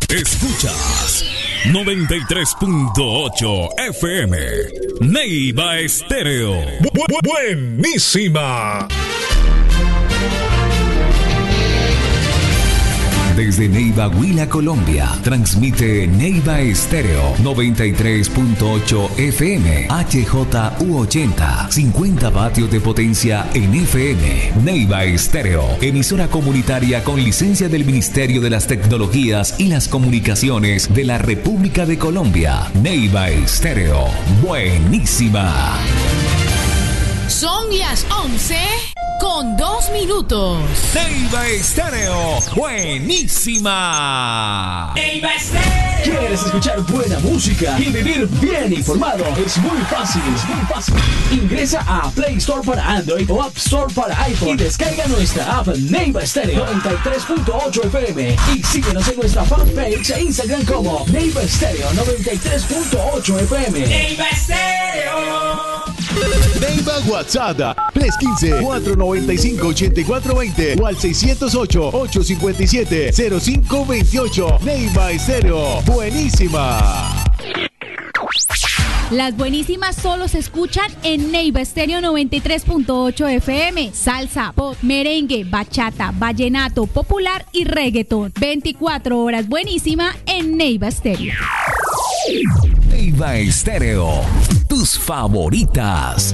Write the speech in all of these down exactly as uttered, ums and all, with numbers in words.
Escuchas noventa y tres punto ocho F M Neiva Estéreo. Bu- bu- buenísima. Desde Neiva, Huila, Colombia, transmite Neiva Estéreo noventa y tres punto ocho F M, H J U ochenta, cincuenta vatios de potencia en F M. Neiva Estéreo, emisora comunitaria con licencia del Ministerio de las Tecnologías y las Comunicaciones de la República de Colombia. Neiva Estéreo, buenísima. Son las once con dos minutos. Neiva Estéreo, buenísima. Neiva Estéreo. ¿Quieres escuchar buena música y vivir bien informado? Es muy fácil, es muy fácil. Ingresa a Play Store para Android o App Store para iPhone y descarga nuestra app Neiva Estéreo noventa y tres punto ocho F M y síguenos en nuestra fanpage e Instagram como Neiva Estéreo noventa y tres punto ocho F M. Neiva Estéreo. Neiva WhatsApp, tres uno cinco, cuatro nueve cinco, ocho cuatro dos cero o al seis cero ocho, ocho cinco siete, cero cinco dos ocho. Neiva Estéreo, buenísima. Las buenísimas solo se escuchan en Neiva Estéreo noventa y tres punto ocho F M. Salsa, pop, merengue, bachata, vallenato, popular y reggaetón. veinticuatro horas buenísima en Neiva Estéreo. Neiva Estéreo, tus favoritas.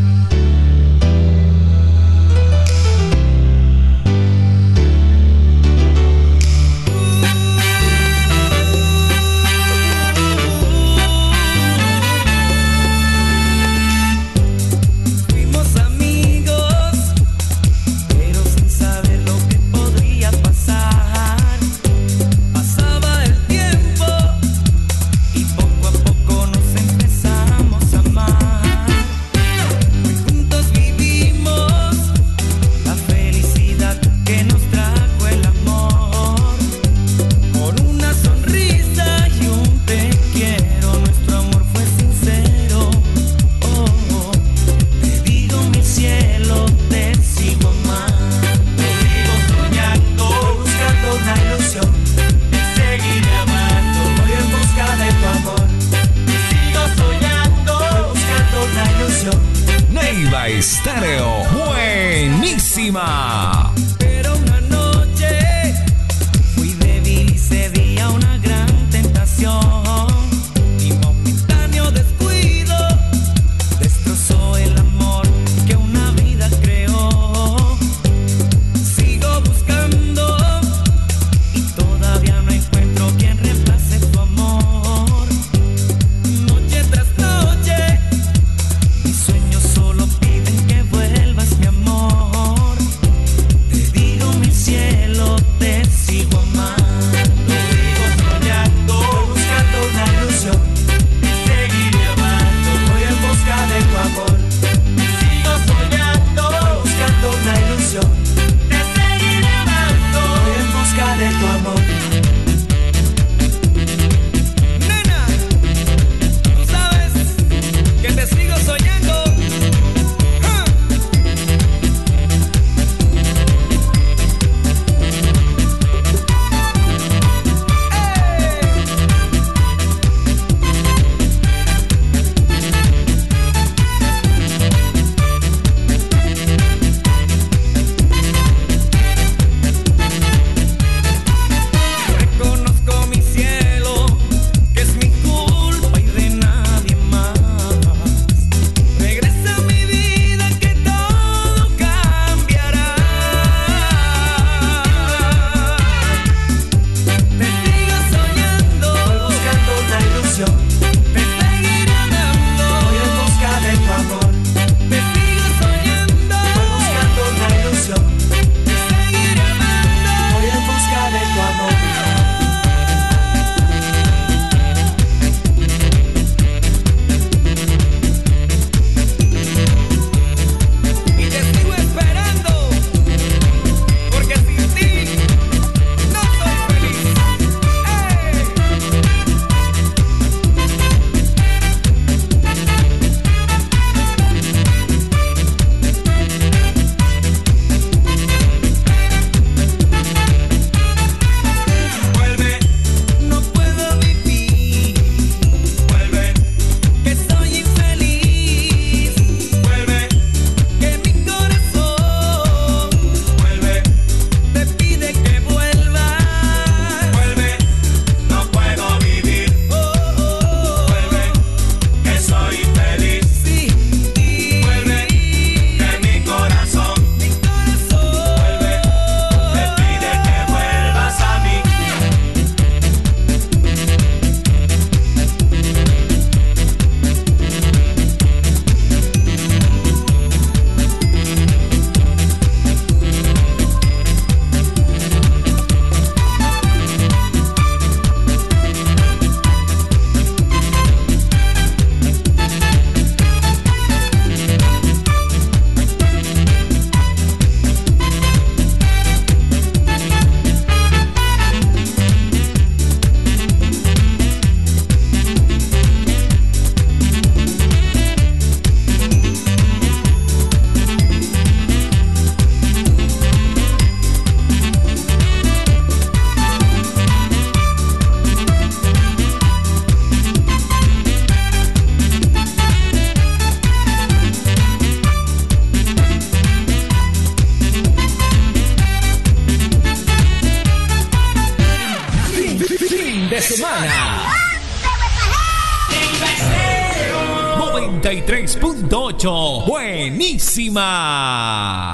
Estéreo, buenísima. Pero una noche fui débil y cedí a una gran tentación. Mi momentáneo descuido destrozó el amor que una vida creó. Sigo buscando y todavía no encuentro quien reemplace tu amor. Noche tras noche mis sueños solo piden que vuelvas, mi amor. Te digo mi cielo, te sigo amando. de semana. noventa y tres punto ocho. Buenísima.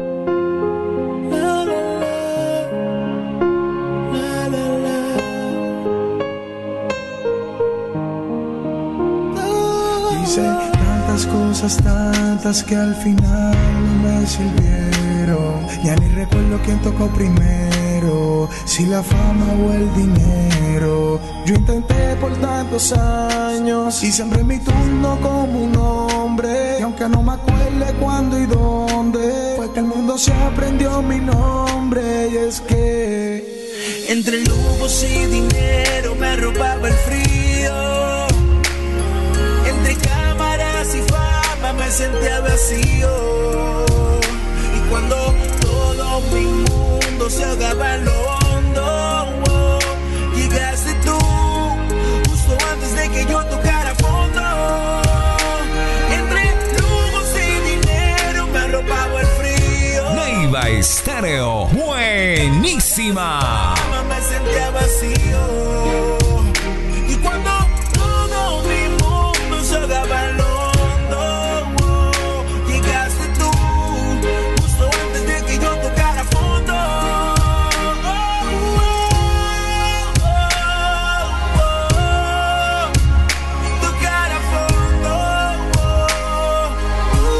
Hice tantas cosas, tantas que al final no me sirvieron. Ya ni recuerdo quién tocó primero, si la fama o el dinero. Yo intenté por tantos años y sembré mi turno como un hombre. Y aunque no me acuerde cuándo y dónde, fue que el mundo se aprendió mi nombre. Y es que entre lujos y dinero me robaba el frío. Entre cámaras y fama me sentía vacío. Y cuando todo mi mundo se ahogaba en lo hondo, oh, llegaste tú, justo antes de que yo tocara fondo. Entre lujos y dinero me arropaba el frío. Neiva Estéreo, buenísima. Me sentía vacío. Y cuando todo mi mundo se ahogaba en lo hondo, oh, llegaste tú, justo antes de que yo tocara fondo. Oh, oh, oh, oh, oh, tocara fondo. Oh,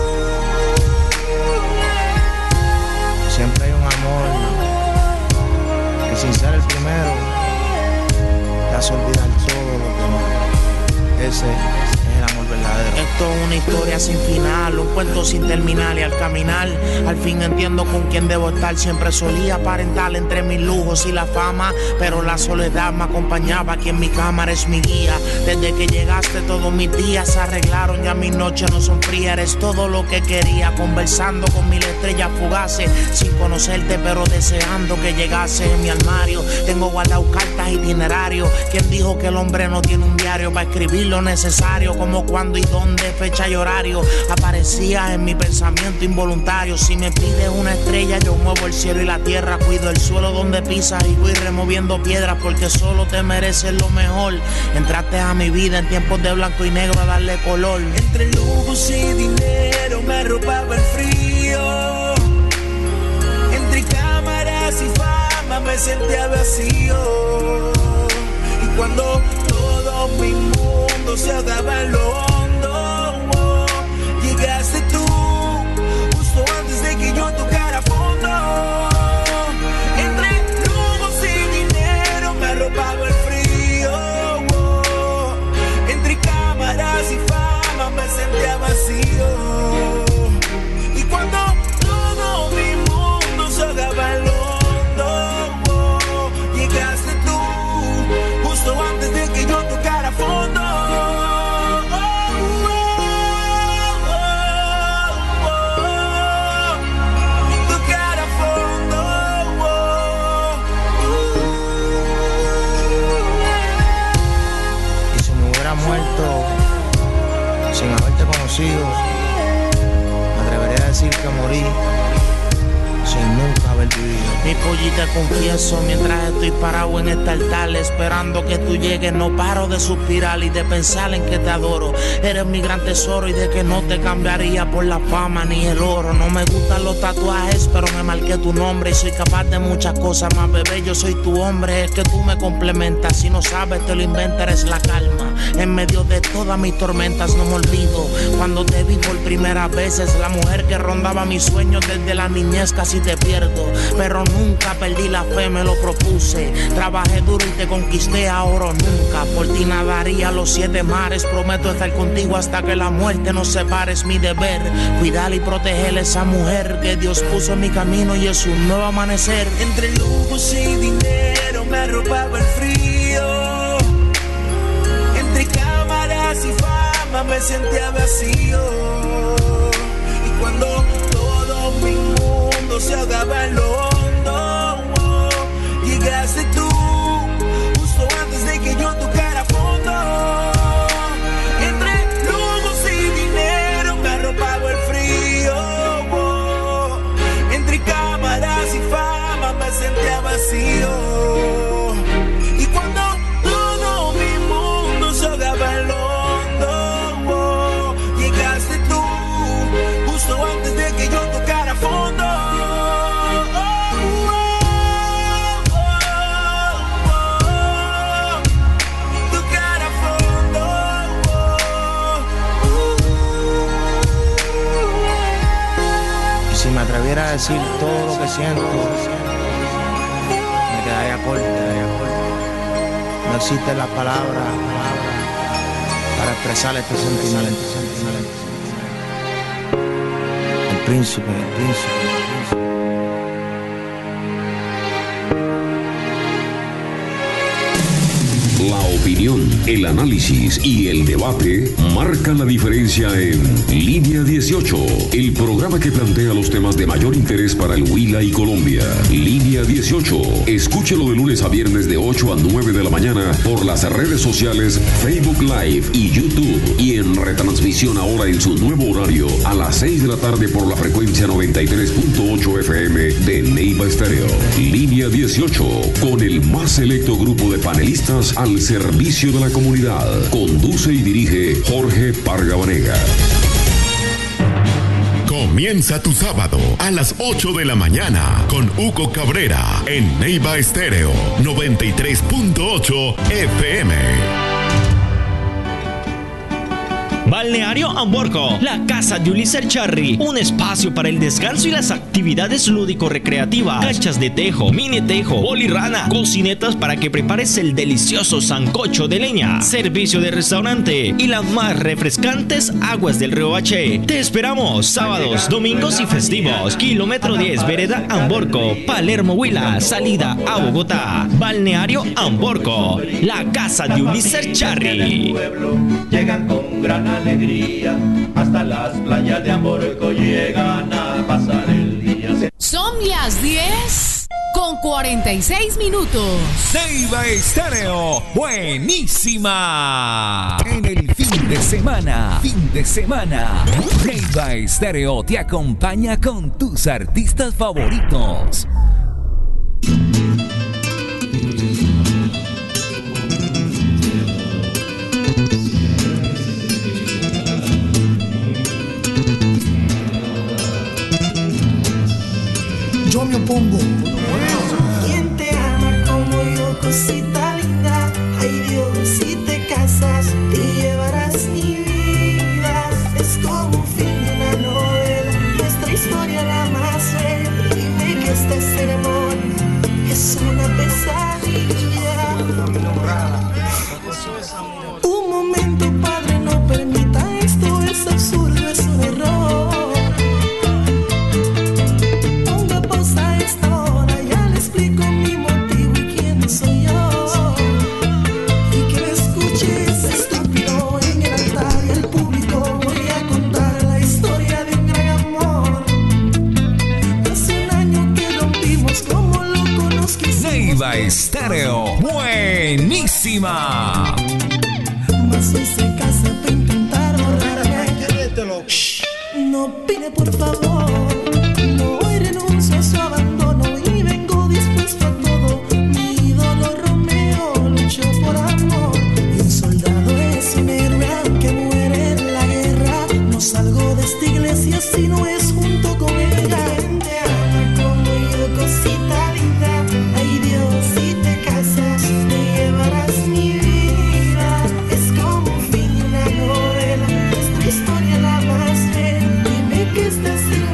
uh, Siempre hay un amor que sin ser el primero te hace olvidar todo lo demás. Ese es el amor verdadero. Esto es una historia sin final, un cuento sin terminar, y al caminar al fin entiendo con quién debo estar. Siempre solía aparentar entre mis lujos y la fama, pero la soledad me acompañaba. Aquí en mi cámara es mi guía. Desde que llegaste todos mis días se arreglaron, ya mis noches no son frías. Eres todo lo que quería, conversando con mil estrellas fugaces, sin conocerte pero deseando que llegase. En mi armario tengo guardado cartas, itinerarios. ¿Quién dijo que el hombre no tiene un diario para escribir lo necesario? Como cuándo y dónde, fecha y horario. Aparecías en mi pensamiento involuntario. Si me pides una estrella, yo muevo el cielo y la tierra. Cuido el suelo donde pisas y voy removiendo piedras, porque solo te mereces lo mejor. Entraste a mi vida en tiempos de blanco y negro a darle color. Entre lujos y dinero me arropaba el frío. Entre cámaras y fama me sentía vacío. Y cuando todo mi mundo se ahogaba en lo hondo, oh, llegaste tú, justo antes de que yo tocara fondo. Entre lujos y dinero me arropaba el frío, oh, entre cámaras y fama me sentía vacío. Y cuando todo mi mundo se ahogaba en lo hondo, oh, llegaste tú, justo antes de que yo tocara fondo. Muerto sin haberte conocido, me atrevería a decir que morí sin nunca haber vivido. Mi pollita confieso, mientras estoy parado en este altar esperando que tú llegues, no paro de suspirar y de pensar en que te adoro. Eres mi gran tesoro y de que no te cambiaría por la fama ni el oro. No me gustan los tatuajes, pero me marqué tu nombre y soy capaz de muchas cosas más, bebé, yo soy tu hombre. Es que tú me complementas, si no sabes te lo inventas, eres la calma en medio de todas mis tormentas. No me olvido cuando te vi por primera vez, es la mujer que rondaba mis sueños desde la niñez. Casi te pierdo, pero nunca perdí la fe, me lo propuse. Trabajé duro y te conquisté, ahora o nunca. Por ti nadaría los siete mares, prometo estar contigo hasta que la muerte nos separe. Es mi deber cuidar y proteger a esa mujer que Dios puso en mi camino y es un nuevo amanecer. Entre lujos y dinero me arropaba el frío. Entre cámaras y fama me sentía vacío. Y cuando todo mi mundo se ahogaba en lo hondo, oh, llegaste tú, justo antes de que yo tocara fondo. Entre lujos y dinero me arropaba el frío, oh, entre cámaras y fama me sentía vacío. Y cuando decir todo lo que siento, me quedaría corto. No existe la palabra para expresar este sentimiento. El príncipe, el príncipe. La opinión, el análisis y el debate marcan la diferencia en Línea dieciocho, el programa que plantea los temas de mayor interés para el Huila y Colombia. Línea dieciocho, escúchelo de lunes a viernes de ocho a nueve de la mañana por las redes sociales Facebook Live y YouTube, y en retransmisión ahora en su nuevo horario a las seis de la tarde por la frecuencia noventa y tres punto ocho F M de Neiva Estéreo. Línea dieciocho, con el más selecto grupo de panelistas al servicio de la comunidad. Conduce y dirige Jorge Parga Vanega. Comienza tu sábado a las ocho de la mañana con Hugo Cabrera en Neiva Estéreo noventa y tres punto ocho F M. Balneario Amborco, la casa de Ulises Charry, un espacio para el descanso y las actividades lúdico-recreativas, canchas de tejo, mini tejo, bolirrana, cocinetas para que prepares el delicioso sancocho de leña, servicio de restaurante y las más refrescantes aguas del río Bache. Te esperamos sábados, domingos y festivos. Kilómetro diez, vereda Amborco, Palermo, Huila, salida a Bogotá. Balneario Amborco, la casa de Ulises Charry. Llegan con gran alegría, hasta las playas de Amborco llegan a pasar el día. Son las diez con cuarenta y seis minutos. Neiva Estéreo, buenísima. En el fin de semana, fin de semana, Neiva Estéreo te acompaña con tus artistas favoritos. Yo me opongo. ¿Quién te ama como yo, cosita linda? Ay Dios, si te casas, te llevarás mi vida. Es como un fin de una novela, nuestra historia la más bella. Dime que esta ceremonia es una pesadilla. Un momento, padre, no permita esto, es absurdo, es un error. Neiva Estéreo, buenísima. Mas hoy se casa para intentar borrarme. No opine, por favor. No, hoy renuncio a su abandono y vengo dispuesto a todo. Mi ídolo Romeo luchó por amor. Y un soldado es un héroe aunque muere en la guerra. No salgo de esta iglesia si no es junto con ella. Te ama como yo, cosita linda. Ay Dios, si te casas, te llevarás mi vida. Es como un fin de una novela, nuestra historia la más bella. Dime que estás en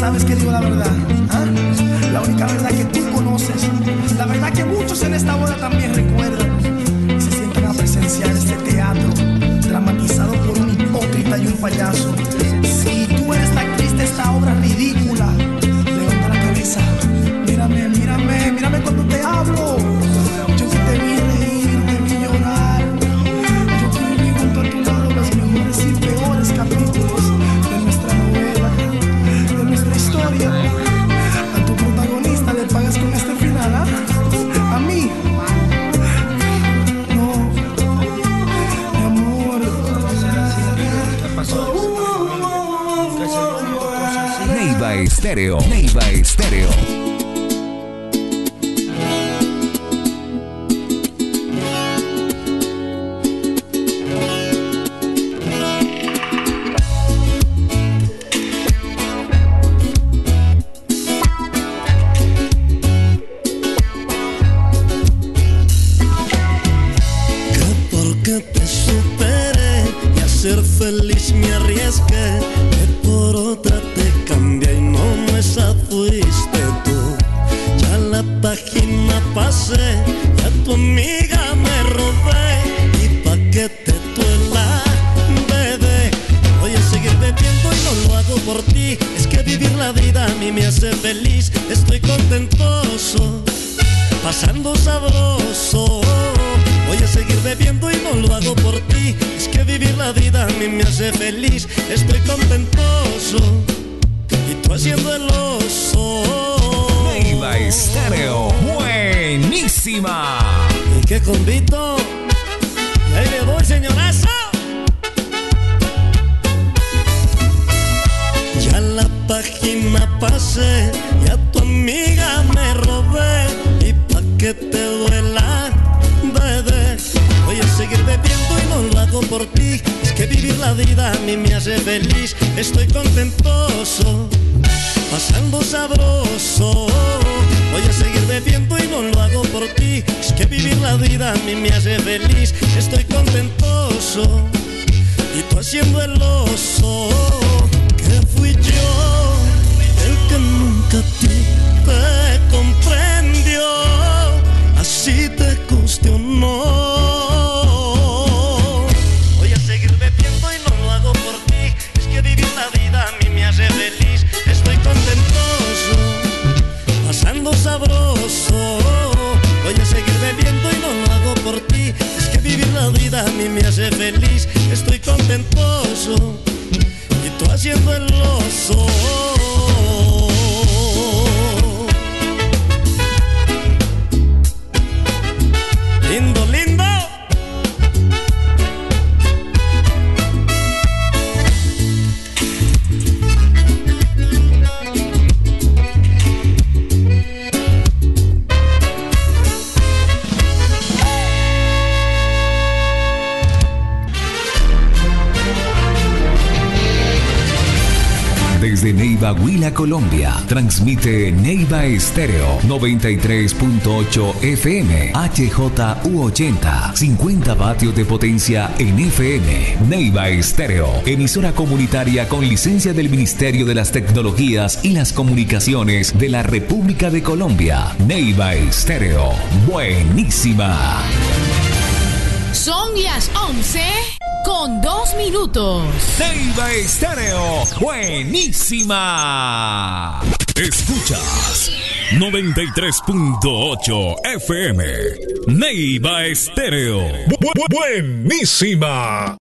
sabes que digo la verdad, ¿ah? La única verdad que tú conoces, la verdad que muchos en esta boda también recuerdan y se sientan a presenciar este teatro dramatizado por un hipócrita y un payaso. Si tú eres la actriz de esta obra ridícula, levanta la cabeza, mírame, mírame, mírame cuando te hablo. Yo que te vi reír, te vi llorar, yo que viví junto a tu lado los mejores y peores capítulos de nuestra novela, de nuestra historia. A tu protagonista le pagas con este final, ¿ah? A mí no, mi amor. Neiva Estéreo, Neiva Estéreo. Feliz me arriesgué, que por otra te cambié y no esa fuiste tú. Ya la página pasé, ya tu amiga me robé y pa' que te duela, bebé, voy a seguir bebiendo y no lo hago por ti. Es que vivir la vida a mí me hace feliz, estoy contentoso, pasando sabroso. Voy a seguir bebiendo y no lo hago por ti. Es que vivir la vida a mí me hace feliz. Estoy contentoso y tú haciendo el oso. Neiva Estéreo, buenísima. ¿Y qué convito? Y ahí le voy, señorazo. Ya la página pasé, ya tu amiga me robé y pa' que te duela, bebé, voy a seguir bebiendo y no lo hago por ti. Es que vivir la vida a mí me hace feliz. Estoy contentoso, pasando sabroso. Voy a seguir bebiendo y no lo hago por ti. Es que vivir la vida a mí me hace feliz. Estoy contentoso y tú haciendo el oso. Que fui yo el que nunca a ti te comprendió. Así te cuestionó. Voy a seguir bebiendo y no lo hago por ti. Es que vivir la vida a mí me hace feliz. Estoy contentoso, pasando sabroso. Voy a seguir bebiendo y no lo hago por ti. Es que vivir la vida a mí me hace feliz. Estoy contentoso y tú haciendo el oso. Lindo, lindo. Desde Neiva, Huila, Colombia, transmite Neiva Estéreo noventa y tres punto ocho F M, H J U ochenta, cincuenta vatios de potencia en F M. Neiva Estéreo, emisora comunitaria con licencia del Ministerio de las Tecnologías y las Comunicaciones de la República de Colombia. Neiva Estéreo, buenísima. Son las once con dos minutos. Neiva Estéreo, buenísima. Escuchas noventa y tres punto ocho F M. Neiva Estéreo. Bu- bu- buenísima.